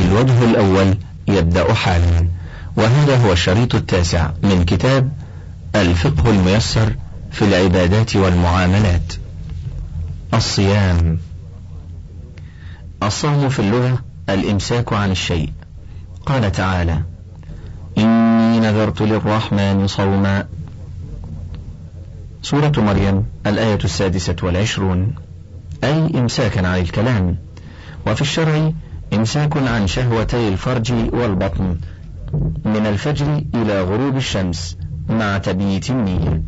الوجه الأول يبدأ حالا، وهذا هو الشريط 9 من كتاب الفقه الميسر في العبادات والمعاملات. الصيام. الصوم في اللغة الإمساك عن الشيء. قال تعالى: إني نذرت للرحمن صوما. سورة مريم الآية 26، أي إمساكا عن الكلام. وفي الشرع إمساك عن شهوتي الفرج والبطن من الفجر إلى غروب الشمس مع تبييت النية.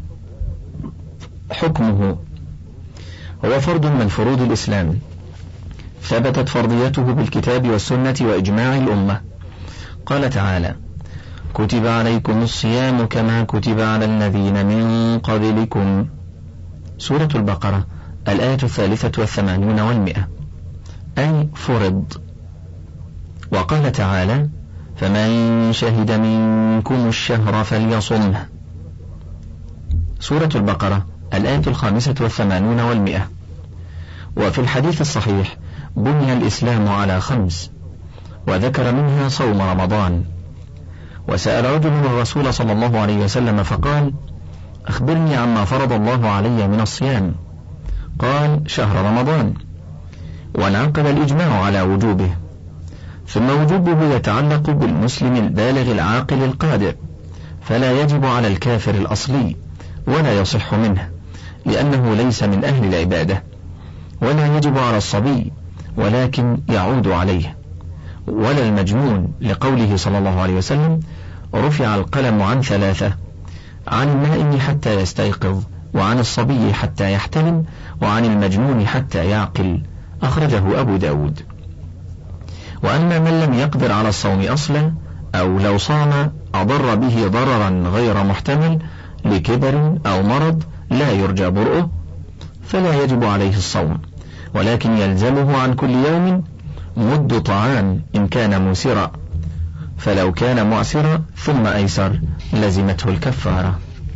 حكمه: هو فرض من فروض الإسلام، ثبتت فرضيته بالكتاب والسنة وإجماع الأمة. قال تعالى: كتب عليكم الصيام كما كتب على الذين من قبلكم. سورة البقرة الآية 83 و100، أي فرض. وقال تعالى: فمن شهد منكم الشهر فليصمه. سورة البقرة الآية 85 و100. وفي الحديث الصحيح: بني الإسلام على 5، وذكر منها صوم رمضان. وسأل رجل الرسول صلى الله عليه وسلم فقال: أخبرني عما فرض الله علي من الصيام. قال: شهر رمضان. وانعقد الإجماع على وجوبه. ثم وجوبه يتعلق بالمسلم البالغ العاقل القادر، فلا يجب على الكافر الأصلي، ولا يصح منه لأنه ليس من أهل العبادة. ولا يجب على الصبي، ولكن يعود عليه. ولا المجنون، لقوله صلى الله عليه وسلم: رفع القلم عن 3، عن النائم حتى يستيقظ، وعن الصبي حتى يحتلم، وعن المجنون حتى يعقل. أخرجه أبو داود. وأما من لم يقدر على الصوم أصلا، أو لو صام أضر به ضررا غير محتمل لكبر أو مرض لا يرجى برؤه، فلا يجب عليه الصوم، ولكن يلزمه عن كل يوم مد طعام إن كان موسرا، فلو كان معسرا ثم أيسر لزمته الكفارة.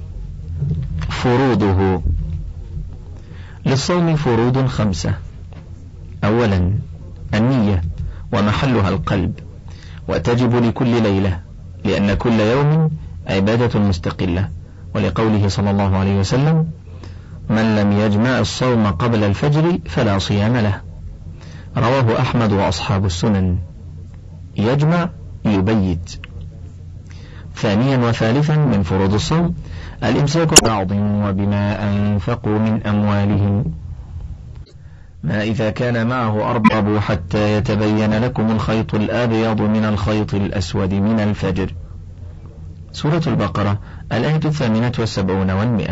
فروضه. للصوم فروض 5. أولا النية، ومحلها القلب، وتجب لكل ليلة، لأن كل يوم عبادة مستقلة، ولقوله صلى الله عليه وسلم: من لم يجمع الصوم قبل الفجر فلا صيام له. رواه أحمد وأصحاب السنن. يجمع يبيت. ثانيا وثالثا من فروض الصوم الإمساك بعض وبما أنفقوا من أموالهم، ما إذا كان معه أرباب حتى يتبين لكم الخيط الأبيض من الخيط الأسود من الفجر. سورة البقرة الآية 78 و100.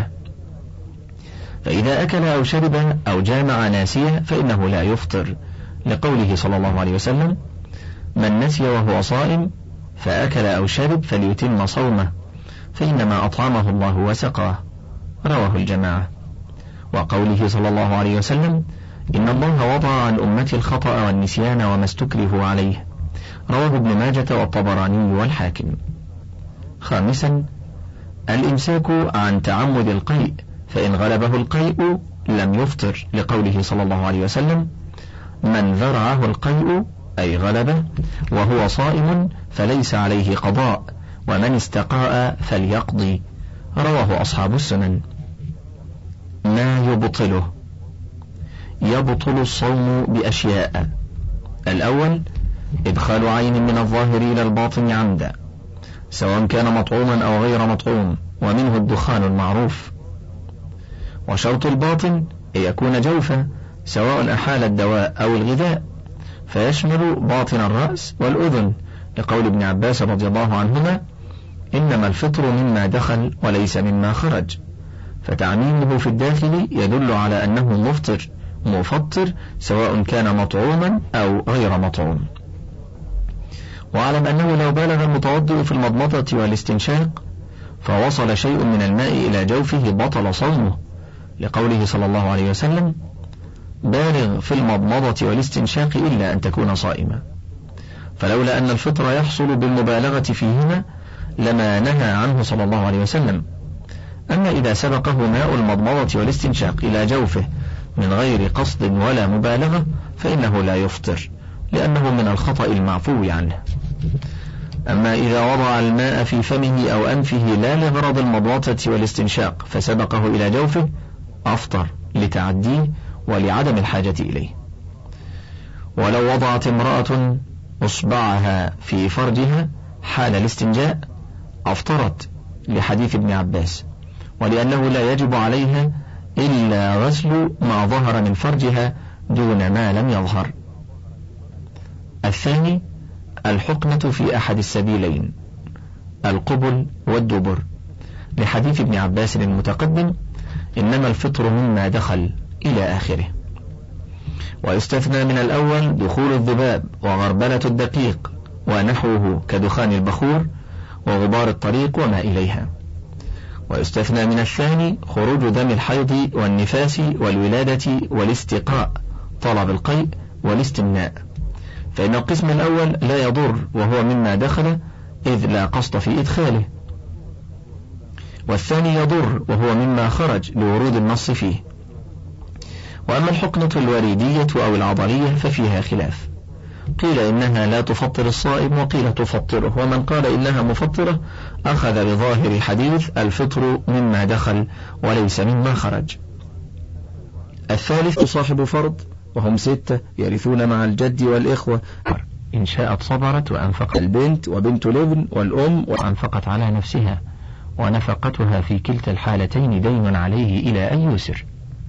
فإذا أكل أو شرب أو جامع ناسيا فإنه لا يفطر، لقوله صلى الله عليه وسلم: من نسي وهو صائم فأكل أو شرب فليتم صومه، فإنما أطعمه الله وسقاه. رواه الجماعة. وقوله صلى الله عليه وسلم: إن الله وضع عن أمتي الخطأ والنسيان وما استكرهوا عليه. رواه ابن ماجة والطبراني والحاكم. خامسا الإمساك عن تعمد القيء، فإن غلبه القيء لم يفطر، لقوله صلى الله عليه وسلم: من ذرعه القيء أي غلبه وهو صائم فليس عليه قضاء، ومن استقاء فليقضي. رواه أصحاب السنن. ما يبطله. يبطل الصوم بأشياء: الأول إدخال عين من الظاهر إلى الباطن عمدا، سواء كان مطعوما أو غير مطعوم، ومنه الدخان المعروف. وشرط الباطن أن يكون جوفا، سواء أحال الدواء أو الغذاء، فيشمل باطن الرأس والأذن، لقول ابن عباس رضي الله عنهما: إنما الفطر مما دخل وليس مما خرج. فتعميمه في الداخل يدل على أنه مفطر سواء كان مطعوما أو غير مطعوم. واعلم أنه لو بالغ المتوضئ في المضمضة والاستنشاق فوصل شيء من الماء إلى جوفه بطل صومه، لقوله صلى الله عليه وسلم: بالغ في المضمضة والاستنشاق إلا أن تكون صائما. فلولا أن الفطر يحصل بالمبالغة فيهما لما نهى عنه صلى الله عليه وسلم. أما إذا سبقه ماء المضمضة والاستنشاق إلى جوفه من غير قصد ولا مبالغة فإنه لا يفطر، لأنه من الخطأ المعفو عنه. أما إذا وضع الماء في فمه أو أنفه لا لغرض المضغة والاستنشاق فسبقه إلى جوفه أفطر لتعديه ولعدم الحاجة إليه. ولو وضعت امرأة أصبعها في فرجها حال الاستنجاء أفطرت لحديث ابن عباس، ولأنه لا يجب عليها إلا غسل ما ظهر من فرجها دون ما لم يظهر. الثاني الحقنة في أحد السبيلين، القبل والدبر، لحديث ابن عباس المتقدم إنما الفطر مما دخل إلى آخره. ويستثنى من الأول دخول الذباب وغربلة الدقيق ونحوه كدخان البخور وغبار الطريق وما إليها. ويستثنى من الثاني خروج دم الحيض والنفاس والولادة والاستقاء، طلب القيء والاستمناء، فإن القسم الأول لا يضر وهو مما دخل إذ لا قصد في إدخاله، والثاني يضر وهو مما خرج لورود النص فيه. وأما الحقنة الوريدية أو العضلية ففيها خلاف، قيل إنها لا تفطر الصائم وقيل تفطره، ومن قال إنها مفطرة أخذ بظاهر حديث الفطر مما دخل وليس مما خرج. الثالث صاحب فرض وهم 6 يرثون مع الجد والإخوة، إن شاءت صبرت وأنفقت، البنت وبنت الابن والأم وأنفقت على نفسها، ونفقتها في كلتا الحالتين دين عليه إلى أن يسر،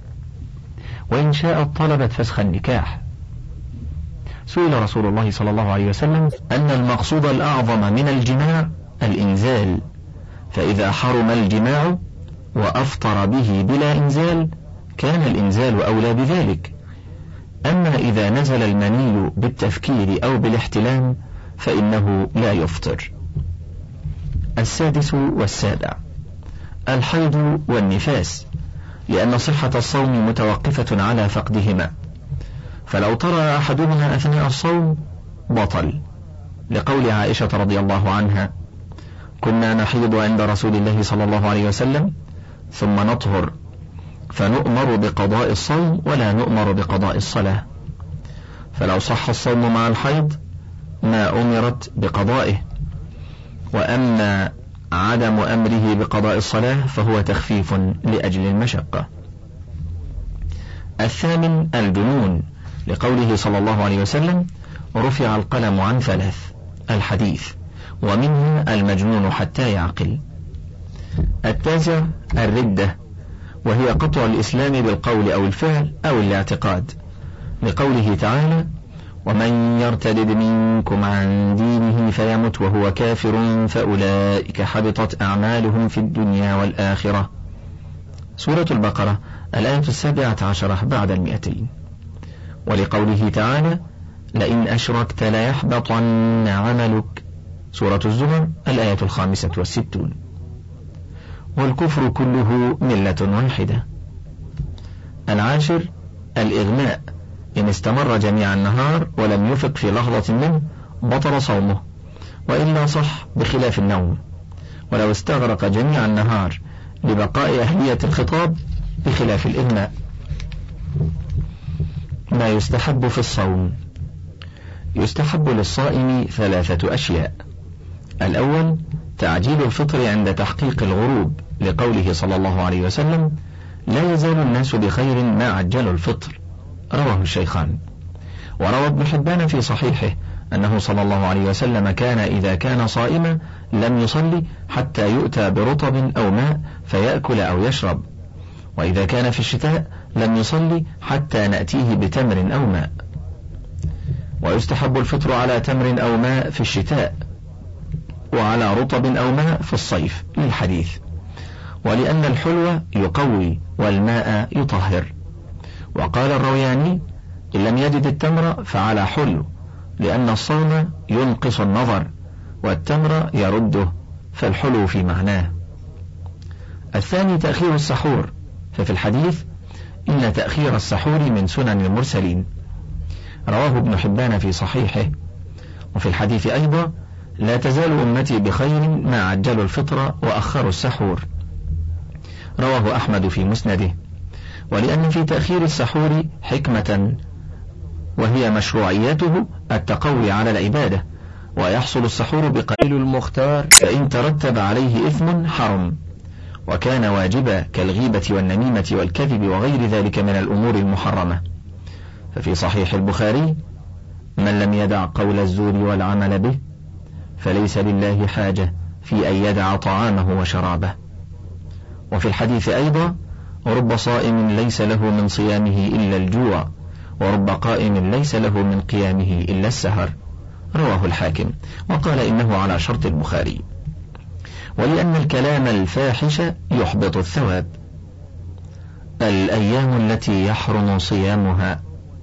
وإن شاءت طلبت فسخ النكاح. سئل رسول الله صلى الله عليه وسلم أن المقصود الأعظم من الجماع الإنزال، فإذا حرم الجماع وأفطر به بلا إنزال كان الإنزال أولى بذلك. أما إذا نزل المني بالتفكير أو بالاحتلام فإنه لا يفطر. السادس والسابع الحيض والنفاس، لأن صحة الصوم متوقفة على فقدهما، فلو طرأ أحدهما أثناء الصوم بطل، لقول عائشة رضي الله عنها: كنا نحيض عند رسول الله صلى الله عليه وسلم ثم نطهر فنؤمر بقضاء الصوم ولا نؤمر بقضاء الصلاة. فلو صح الصوم مع الحيض ما أمرت بقضائه، وأما عدم أمره بقضاء الصلاة فهو تخفيف لأجل المشقة. الثامن الجنون، لقوله صلى الله عليه وسلم: رفع القلم عن 3، الحديث، ومنها المجنون حتى يعقل. التاسع الردة، وهي قطع الإسلام بالقول أو الفعل أو الاعتقاد، لقوله تعالى: ومن يرتدد منكم عن دينه فيمت وهو كافر فأولئك حبطت أعمالهم في الدنيا والآخرة. سورة البقرة الآية 17 بعد 200. ولقوله تعالى: لئن أشركت ليحبطن عملك. سورة الزمر الآية 65. والكفر كله ملة واحدة. العاشر الإغماء، إن استمر جميع النهار ولم يفق في لحظة منه بطل صومه، وإلا صح بخلاف النوم، ولو استغرق جميع النهار لبقاء أهلية الخطاب بخلاف الإغماء. ما يستحب في الصوم: يستحب للصائم 3 أشياء. الأول تعجيل الفطر عند تحقيق الغروب، لقوله صلى الله عليه وسلم: لا يزال الناس بخير ما عجلوا الفطر، رواه الشيخان. وروى ابن حبان في صحيحه أنه صلى الله عليه وسلم كان إذا كان صائما لم يصلي حتى يؤتى برطب أو ماء فيأكل أو يشرب، وإذا كان في الشتاء لم يصلي حتى نأتيه بتمر أو ماء. ويستحب الفطر على تمر أو ماء في الشتاء، وعلى رطب أو ماء في الصيف، للحديث، ولأن الحلو يقوي والماء يطهر. وقال الروياني: إن لم يجد التمر فعلى حلو، لأن الصوم ينقص النظر والتمر يرده، فالحلو في معناه. الثاني تأخير السحور، ففي الحديث: إن تأخير السحور من سنن المرسلين، رواه ابن حبان في صحيحه. وفي الحديث أيضا: لا تزال أمتي بخير ما عجلوا الفطر وأخروا السحور، رواه أحمد في مسنده. ولأن في تأخير السحور حكمة وهي مشروعيته التقوي على العبادة، ويحصل السحور بقليل المختار، فإن ترتب عليه إثم حرم، وكان واجبا كالغيبة والنميمة والكذب وغير ذلك من الأمور المحرمة. ففي صحيح البخاري: من لم يدع قول الزور والعمل به فليس لله حاجة في أن يدع طعامه وشرابه. وفي الحديث أيضا: رب صائم ليس له من صيامه إلا الجوع، ورب قائم ليس له من قيامه إلا السهر. رواه الحاكم، وقال إنه على شرط البخاري. ولأن الكلام الفاحش يحبط الثواب. الأيام التي يحرم صيامها: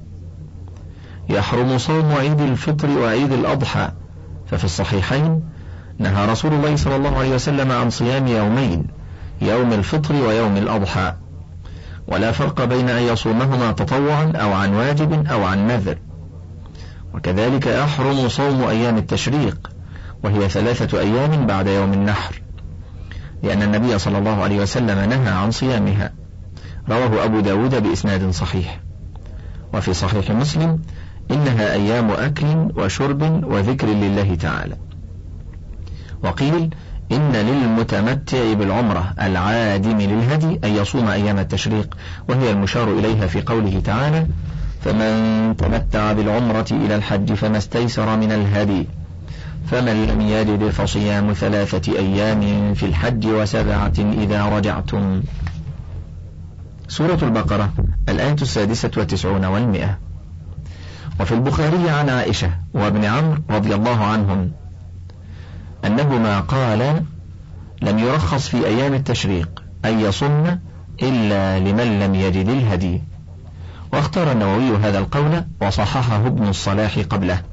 يحرم صوم عيد الفطر وعيد الأضحى، ففي الصحيحين نهى رسول الله صلى الله عليه وسلم عن صيام يومين، يوم الفطر ويوم الأضحى، ولا فرق بين أن يصومهما تطوعا أو عن واجب أو عن نذر. وكذلك يحرم صوم أيام التشريق، وهي 3 أيام بعد يوم النحر، لأن النبي صلى الله عليه وسلم نهى عن صيامها. رواه أبو داود بإسناد صحيح. وفي صحيح مسلم: إنها أيام أكل وشرب وذكر لله تعالى. وقيل: إن للمتمتع بالعمرة العادم للهدي أن يصوم أيام التشريق، وهي المشار إليها في قوله تعالى: فمن تمتع بالعمرة إلى الحج فما استيسر من الهدي، فمن لم يجد فصيام 3 أيام في الحج و7 إذا رجعتم. سورة البقرة، الآية 96 و100. وفي البخاري عن عائشة وابن عمرو رضي الله عنهم أنهما قالا: لم يرخص في أيام التشريق أن يصم إلا لمن لم يجد الهدي. واختار النووي هذا القول وصححه ابن الصلاح قبله.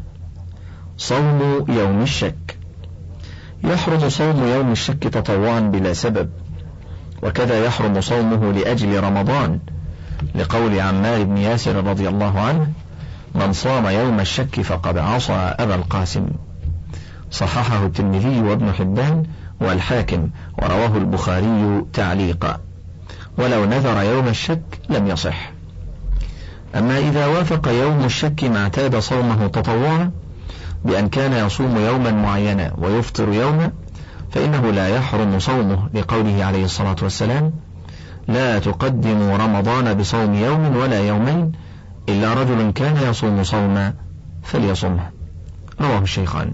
صوم يوم الشك: يحرم صوم يوم الشك تطوعا بلا سبب، وكذا يحرم صومه لأجل رمضان، لقول عمار بن ياسر رضي الله عنه: من صام يوم الشك فقد عصى أبا القاسم. صححه الترمذي وابن حبان والحاكم، ورواه البخاري تعليقا، ولو نذر يوم الشك لم يصح. أما إذا وافق يوم الشك ما اعتاد صومه تطوعا بأن كان يصوم يوما معينا ويفطر يوما، فإنه لا يحرم صومه، لقوله عليه الصلاة والسلام: لا تقدموا رمضان بصوم يوم ولا يومين إلا رجل كان يصوم صوما فليصمه. رواه الشيخان.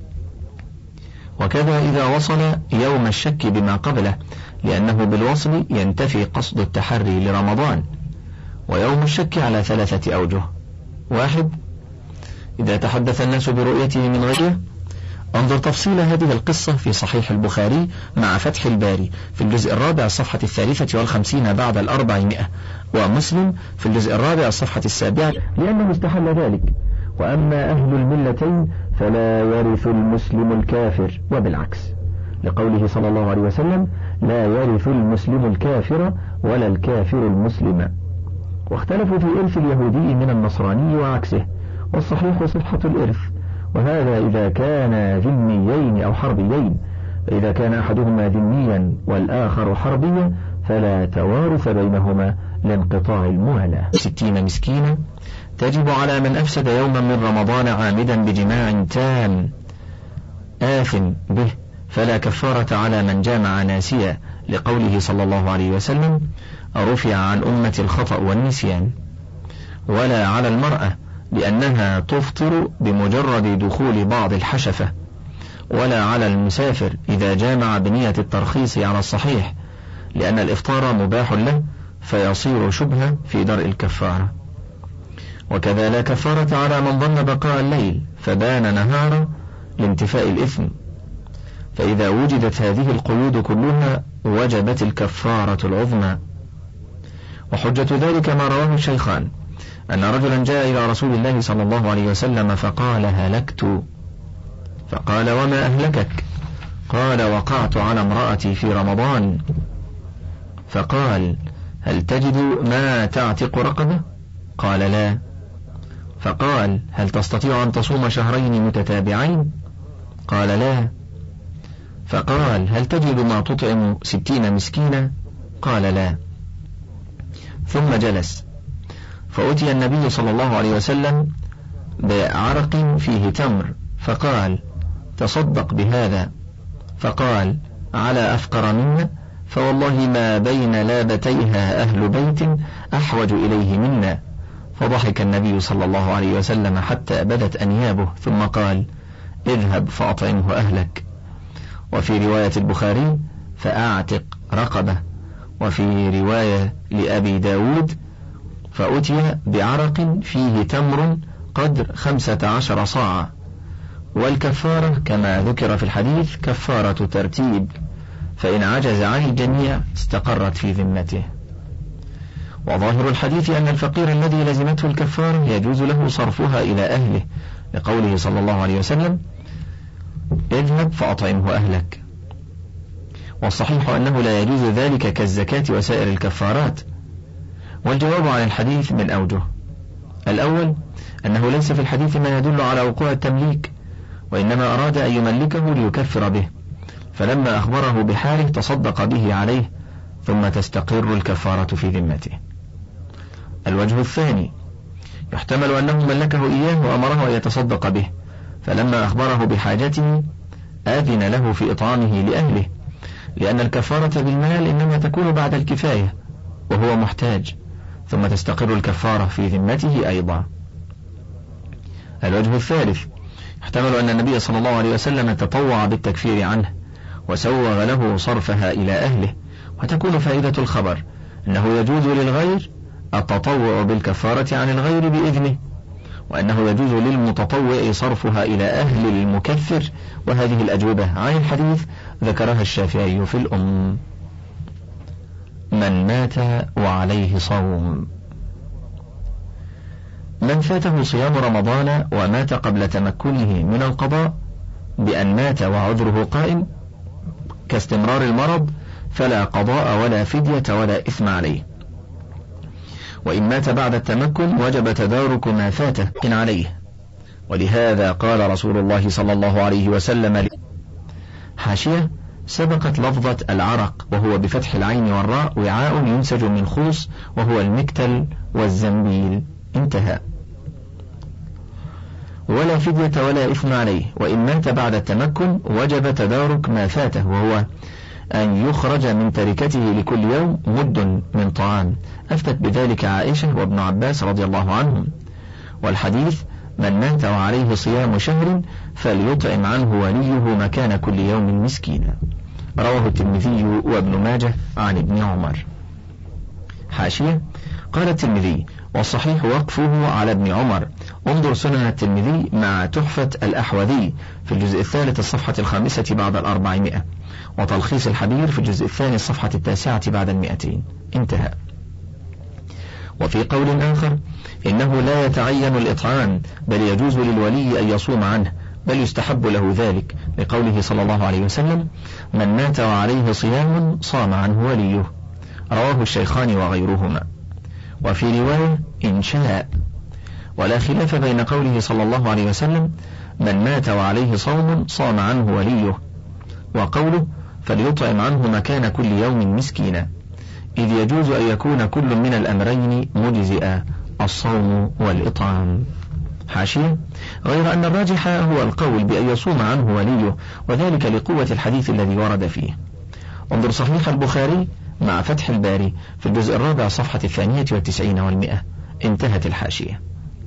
وكذا إذا وصل يوم الشك بما قبله، لأنه بالوصل ينتفي قصد التحري لرمضان. ويوم الشك على 3 أوجه: 1. إذا تحدث الناس برؤيته من غيره. انظر تفصيل هذه القصة في صحيح البخاري مع فتح الباري في الجزء 4 الصفحة 53 بعد 400، ومسلم في الجزء 4 الصفحة 7، لأنه استحل ذلك. وأما أهل الملتين فلا يرث المسلم الكافر، وبالعكس، لقوله صلى الله عليه وسلم: لا يرث المسلم الكافر ولا الكافر المسلم. واختلفوا في إرث اليهودي من النصراني وعكسه، والصحيح صحة الإرث، وهذا إذا كان ذميين أو حربيين. فإذا كان أحدهما ذميا والآخر حربيا فلا توارث بينهما لانقطاع الموالاة. 60 مسكينا تجب على من أفسد يوما من رمضان عامدا بجماع تام آثم به، فلا كفارة على من جامع ناسيا، لقوله صلى الله عليه وسلم: رفع عن أمة الخطأ والنسيان. ولا على المرأة، لأنها تفطر بمجرد دخول بعض الحشفة. ولا على المسافر إذا جامع بنية الترخيص على الصحيح، لأن الإفطار مباح له فيصير شبهة في درء الكفارة. وكذا لا كفارة على من ظن بقاء الليل فبان نهارا لانتفاء الإثم. فإذا وجدت هذه القيود كلها وجبت الكفارة العظمى. وحجة ذلك ما رواه الشيخان أن رجلا جاء إلى رسول الله صلى الله عليه وسلم فقال: هلكت. فقال: وما أهلكك؟ قال: وقعت على امرأتي في رمضان. فقال: هل تجد ما تعتق رقبة؟ قال: لا. فقال: هل تستطيع أن تصوم 2 متتابعين؟ قال: لا. فقال: هل تجد ما تطعم 60 مسكينا؟ قال: لا. ثم جلس، فأتي النبي صلى الله عليه وسلم بعرق فيه تمر فقال تصدق بهذا، فقال على أفقر منا، فوالله ما بين لابتيها أهل بيت أحوج إليه منا. فضحك النبي صلى الله عليه وسلم حتى بدت أنيابه ثم قال اذهب فأطعمه أهلك. وفي رواية البخاري فأعتق رقبة. وفي رواية لأبي داود فأتي بعرق فيه تمر قدر 15 صاعا. والكفارة كما ذكر في الحديث كفارة ترتيب، فإن عجز عن الجميع استقرت في ذمته. وظاهر الحديث أن الفقير الذي لزمته الكفارة يجوز له صرفها إلى أهله، لقوله صلى الله عليه وسلم اذهب فأطعمه أهلك. والصحيح أنه لا يجوز ذلك كالزكاة وسائر الكفارات. والجواب عن الحديث من أوجه: الأول أنه ليس في الحديث ما يدل على وقوع التمليك، وإنما أراد أن يملكه ليكفر به، فلما أخبره بحاله تصدق به عليه ثم تستقر الكفارة في ذمته. الوجه الثاني: يحتمل أنه ملكه إياه وأمره أن يتصدق به، فلما أخبره بحاجته آذن له في إطعامه لأهله، لأن الكفارة بالمال إنما تكون بعد الكفاية وهو محتاج، ثم تستقر الكفارة في ذمته أيضا. الوجه الثالث: يحتمل أن النبي صلى الله عليه وسلم تطوع بالتكفير عنه وسوغ له صرفها إلى أهله، وتكون فائدة الخبر أنه يجوز للغير التطوع بالكفارة عن الغير بإذنه، وأنه يجوز للمتطوع صرفها إلى أهل المكفر. وهذه الأجوبة عن الحديث ذكرها الشافعي في الأم. من مات وعليه صوم: من فاته صيام رمضان ومات قبل تمكنه من القضاء بأن مات وعذره قائم كاستمرار المرض فلا قضاء ولا فدية ولا إثم عليه. وإن مات بعد التمكن وجب تدارك ما فاته عليه، ولهذا قال رسول الله صلى الله عليه وسلم حاشية: سبقت لفظة العرق وهو بفتح العين والراء وعاء ينسج من خوص وهو المكتل والزنبيل. انتهى. ولا فدية ولا إثم عليه. وإن مات بعد التمكن وجب تدارك ما فاته، وهو أن يخرج من تركته لكل يوم مد من طعام، أفتت بذلك عائشة وابن عباس رضي الله عنهم. والحديث: من مات وعليه صيام شهر فليطعم عنه وليه مكان كل يوم مسكينا، رواه الترمذي وابن ماجه عن ابن عمر. حاشية: قال الترمذي: والصحيح وقفه على ابن عمر، انظر سنن الترمذي مع تحفة الأحوذي في الجزء الثالث الصفحة 5 بعد 400، وتلخيص الحبير في الجزء الثاني الصفحة 9 بعد 200. انتهى. وفي قول آخر: إنه لا يتعين الإطعام بل يجوز للولي أن يصوم عنه، بل يستحب له ذلك، لقوله صلى الله عليه وسلم: من مات وعليه صيام صام عنه وليه، رواه الشيخان وغيرهما. وفي رواية: إن شاء. ولا خلاف بين قوله صلى الله عليه وسلم: من مات وعليه صوم صام عنه وليه، وقوله: فليطعم عنه مكان كل يوم مسكينا، إذ يجوز أن يكون كل من الأمرين مجزئا، الصوم والإطعام. حاشية: غير أن الراجح هو القول بأن يصوم عنه وليه، وذلك لقوة الحديث الذي ورد فيه. انظر صحيح البخاري مع فتح الباري في الجزء الرابع صفحة 92 و100. انتهت الحاشية.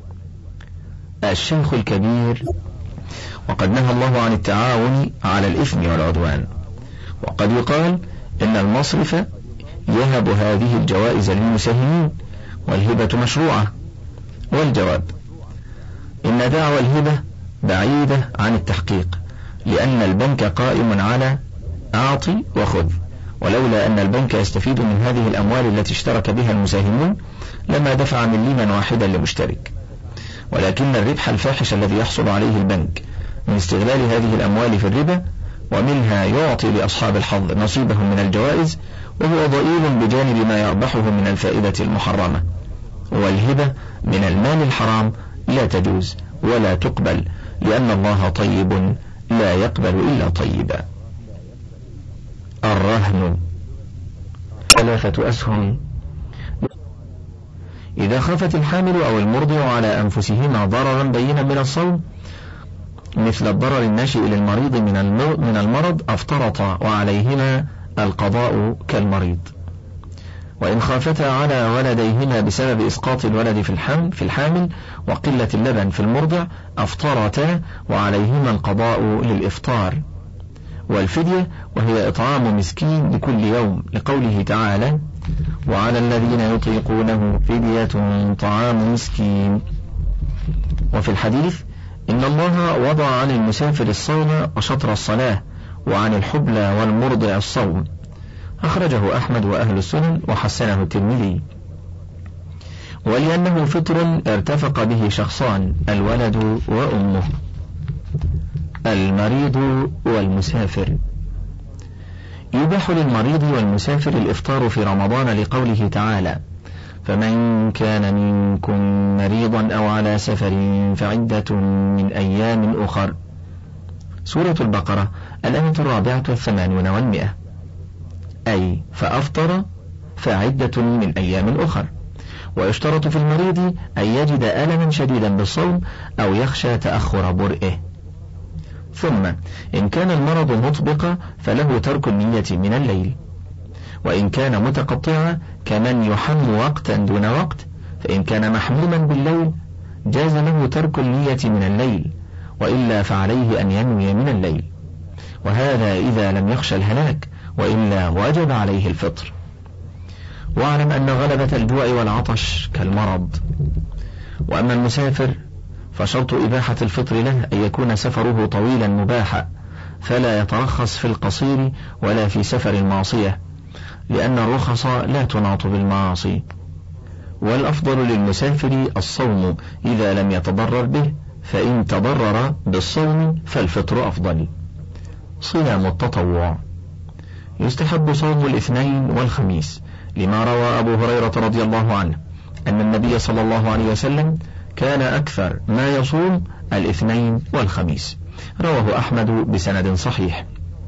الشيخ الكبير: وقد نهى الله عن التعاون على الإثم والعدوان. وقد يقال إن المصرف يهب هذه الجوائز للمساهمين والهبة مشروعة. والجواب: إن دعوى الهبة بعيدة عن التحقيق، لأن البنك قائم على أعطي وخذ، ولولا أن البنك يستفيد من هذه الأموال التي اشترك بها المساهمون لما دفع مليما واحدا لمشترك، ولكن الربح الفاحش الذي يحصل عليه البنك من استغلال هذه الأموال في الربا، ومنها يعطي لأصحاب الحظ نصيبهم من الجوائز، وهو ضئيل بجانب ما يربحه من الفائدة المحرمة. والهبة من المال الحرام لا تجوز ولا تقبل، لأن الله طيب لا يقبل إلا طيبا. الرهن: 3 أسهم إذا خافت الحامل أو المرضع على أنفسهما ضررا بينا من الصوم مثل الضرر الناشئ للمريض من المرض أفطرتا وعليهما القضاء كالمريض. وإن خافتا على ولديهما بسبب إسقاط الولد في الحامل وقلة اللبن في المرضع أفطرتا وعليهما القضاء للإفطار. والفدية وهي إطعام مسكين لكل يوم، لقوله تعالى: وعلى الذين يطيقونه فدية طعام مسكين. وفي الحديث: إن الله وضع عن المسافر الصوم وشطر الصلاة، وعن الحبلى والمرضع الصوم. أخرجه أحمد وأهل السنن وحسنه الترمذي. ولأنه فطر ارتفق به شخصان: الولد وأمه. المريض والمسافر. يباح للمريض والمسافر الإفطار في رمضان لقوله تعالى: فمن كان منكم مريضا أو على سفر فعدة من أيام أخر. سورة البقرة الآية 84 و100. أي فأفطر فعدة من أيام أخر. ويشترط في المريض أن يجد ألما شديدا بالصوم أو يخشى تأخر برئه. ثم إن كان المرض مطبقا فله ترك النية من الليل. وإن كان متقطعا كمن يحم وقتا دون وقت، فإن كان محموما بالليل جاز له ترك النية من الليل، وإلا فعليه أن ينوي من الليل، وهذا إذا لم يخشى الهلاك، وإلا وجب عليه الفطر. واعلم أن غلبة الجوع والعطش كالمرض. وأما المسافر فشرط إباحة الفطر له أن يكون سفره طويلا مباحا، فلا يترخص في القصير ولا في سفر المعصية، لأن الرخص لا تناط بالمعاصي. والأفضل للمسافر الصوم إذا لم يتضرر به، فإن تضرر بالصوم فالفطر أفضل. صيام التطوع. يستحب صوم الاثنين والخميس، لما روى أبو هريرة رضي الله عنه أن النبي صلى الله عليه وسلم كان أكثر ما يصوم الاثنين والخميس، رواه أحمد بسند صحيح.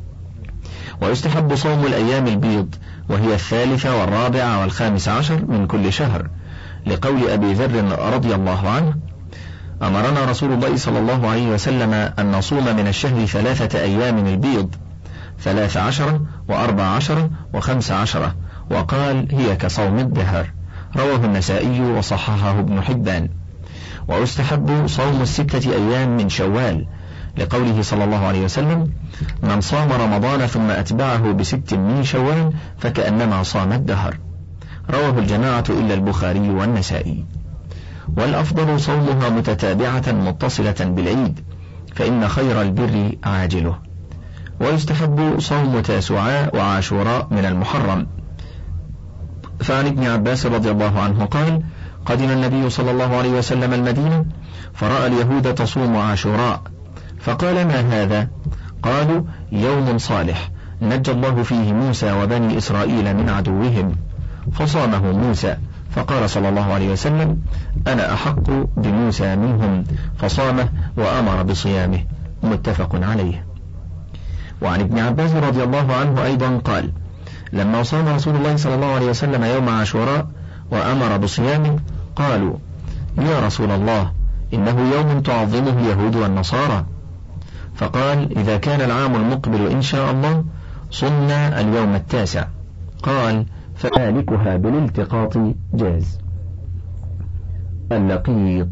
ويستحب صوم الأيام البيض، وهي 3 و4 و15 من كل شهر، لقول أبي ذر رضي الله عنه: أمرنا رسول الله صلى الله عليه وسلم أن نصوم من الشهر 3 أيام البيض، 13 و14 و15، وقال: هي كصوم الدهر. رواه النسائي وصححه ابن حبان. ويستحب صوم 6 أيام من شوال، لقوله صلى الله عليه وسلم: من صام رمضان ثم أتبعه ب6 من شوال فكأنما صام الدهر. رواه الجماعة إلا البخاري والنسائي. والأفضل صومها متتابعة متصلة بالعيد، فإن خير البر عاجله. ويستحب صوم تاسعاء وعاشوراء من المحرم. فعن ابن عباس رضي الله عنه قال: قدم النبي صلى الله عليه وسلم المدينة فرأى اليهود تصوم عاشوراء، فقال: ما هذا؟ قالوا: يوم صالح نجى الله فيه موسى وبني إسرائيل من عدوهم، فصامه موسى، فقال صلى الله عليه وسلم: أنا أحق بموسى منهم، فصامه وأمر بصيامه. متفق عليه. وعن ابن عباس رضي الله عنه أيضا قال: لما صام رسول الله صلى الله عليه وسلم يوم عاشوراء وأمر بصيامه قالوا: يا رسول الله، إنه يوم تعظمه اليهود والنصارى. فقال: إذا كان العام المقبل إن شاء الله صمنا اليوم 9. قال: فذلكها بالالتقاط جاز. اللقيط.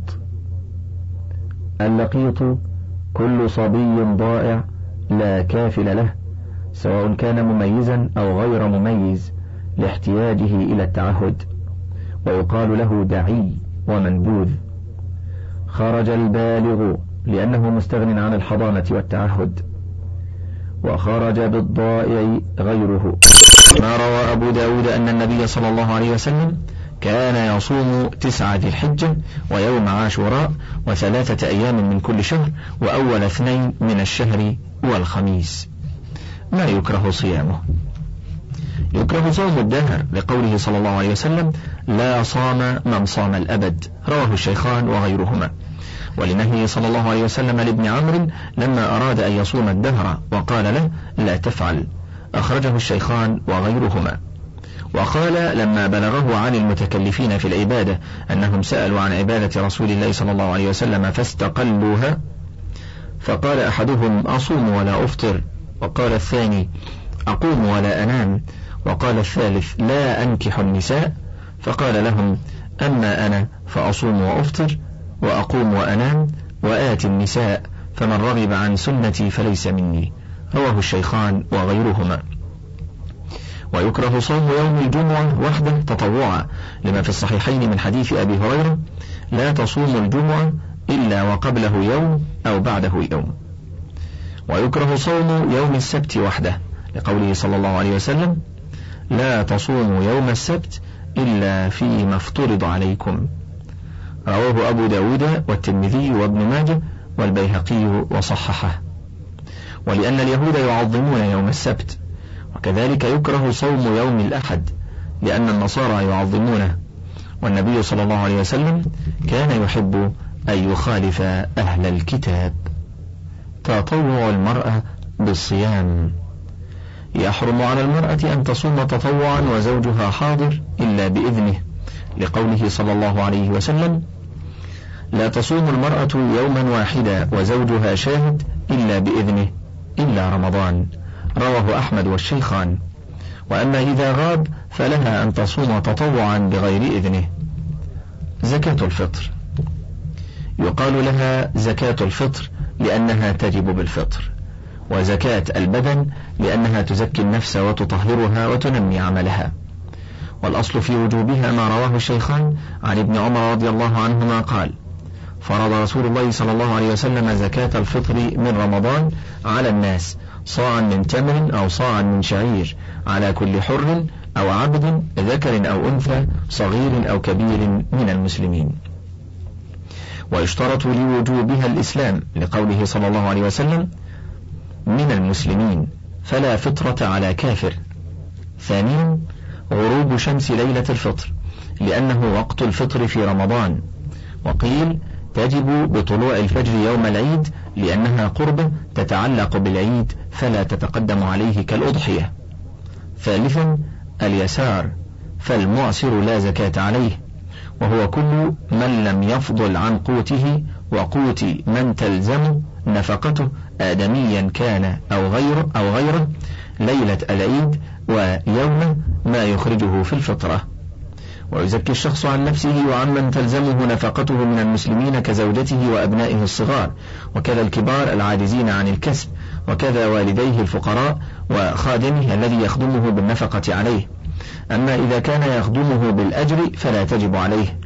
اللقيط كل صبي ضائع لا كافل له، سواء كان مميزا أو غير مميز، لاحتياجه إلى التعهد، ويقال له دعي ومنبوذ. خرج البالغ لأنه مستغن عن الحضانة والتعهد. وخرج بالضائع غيره. ما روى أبو داود أن النبي صلى الله عليه وسلم كان يصوم 9 ذي الحجة ويوم عاشوراء و3 أيام من كل شهر وأول 2 من الشهر والخميس. ما يكره صيامه. يكره صوم الدهر، لقوله صلى الله عليه وسلم: لا صام من صام الأبد، رواه الشيخان وغيرهما. ولنهي صلى الله عليه وسلم لابن عمرو لما أراد أن يصوم الدهر وقال له: لا تفعل، أخرجه الشيخان وغيرهما. وقال لما بلغه عن المتكلفين في العبادة أنهم سألوا عن عبادة رسول الله صلى الله عليه وسلم فاستقلوها، فقال أحدهم أصوم ولا أفطر، وقال الثاني أقوم ولا أنام، وقال الثالث لا أنكح النساء، فقال لهم أما أنا فأصوم وأفطر وأقوم وأنام وآتي النساء، فمن رغب عن سنتي فليس مني. رواه الشيخان وغيرهما. ويكره صوم يوم الجمعة وحده تطوعا، لما في الصحيحين من حديث أبي هريرة لا تصوم الجمعة إلا وقبله يوم أو بعده يوم. ويكره صوم يوم السبت وحده، لقوله صلى الله عليه وسلم لا تصوموا يوم السبت إلا فيما افترض عليكم. رواه أبو داود والترمذي وابن ماجه والبيهقي وصححه. ولأن اليهود يعظمون يوم السبت، وكذلك يكره صوم يوم الأحد لأن النصارى يعظمونه، والنبي صلى الله عليه وسلم كان يحب أن يخالف أهل الكتاب. تطوع المرأة بالصيام. يحرم على المرأة أن تصوم تطوعا وزوجها حاضر إلا بإذنه، لقوله صلى الله عليه وسلم لا تصوم المرأة يوما واحدا وزوجها شاهد إلا بإذنه إلا رمضان. رواه أحمد والشيخان. وأما إذا غاب فلها أن تصوم تطوعا بغير إذنه. زكاة الفطر. يقال لها زكاة الفطر لأنها تجب بالفطر، وزكاة البدن لأنها تزكي النفس وتطهرها وتنمي عملها. والأصل في وجوبها ما رواه الشيخان عن ابن عمر رضي الله عنهما قال فرض رسول الله صلى الله عليه وسلم زكاة الفطر من رمضان على الناس صاعا من تمر أو صاعا من شعير على كل حر أو عبد ذكر أو أنثى صغير أو كبير من المسلمين. ويشترط لوجوبها الإسلام، لقوله صلى الله عليه وسلم من المسلمين، فلا فطرة على كافر. ثانيا غروب شمس ليلة الفطر، لأنه وقت الفطر في رمضان. وقيل تجب بطلوع الفجر يوم العيد لأنها قربة تتعلق بالعيد فلا تتقدم عليه كالأضحية. ثالثا اليسار، فالمعسر لا زكاة عليه، وهو كل من لم يفضل عن قوته وقوت من تلزم نفقته آدميا كان أو غيره ليلة العيد ويوم ما يخرجه في الفطرة. ويزكي الشخص عن نفسه وعن من تلزمه نفقته من المسلمين كزوجته وأبنائه الصغار، وكذا الكبار العاجزين عن الكسب، وكذا والديه الفقراء وخادمه الذي يخدمه بالنفقة عليه. أما إذا كان يخدمه بالأجر فلا تجب عليه.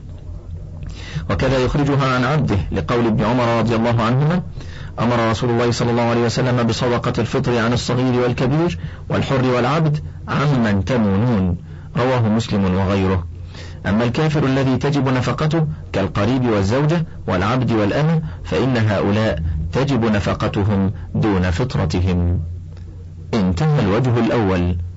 وكذا يخرجها عن عبده، لقول ابن عمر رضي الله عنهما أمر رسول الله صلى الله عليه وسلم بصدقة الفطر عن الصغير والكبير والحر والعبد عمن تمونون. رواه مسلم وغيره. أما الكافر الذي تجب نفقته كالقريب والزوجة والعبد والأمة فإن هؤلاء تجب نفقتهم دون فطرتهم. انتهى الوجه الأول.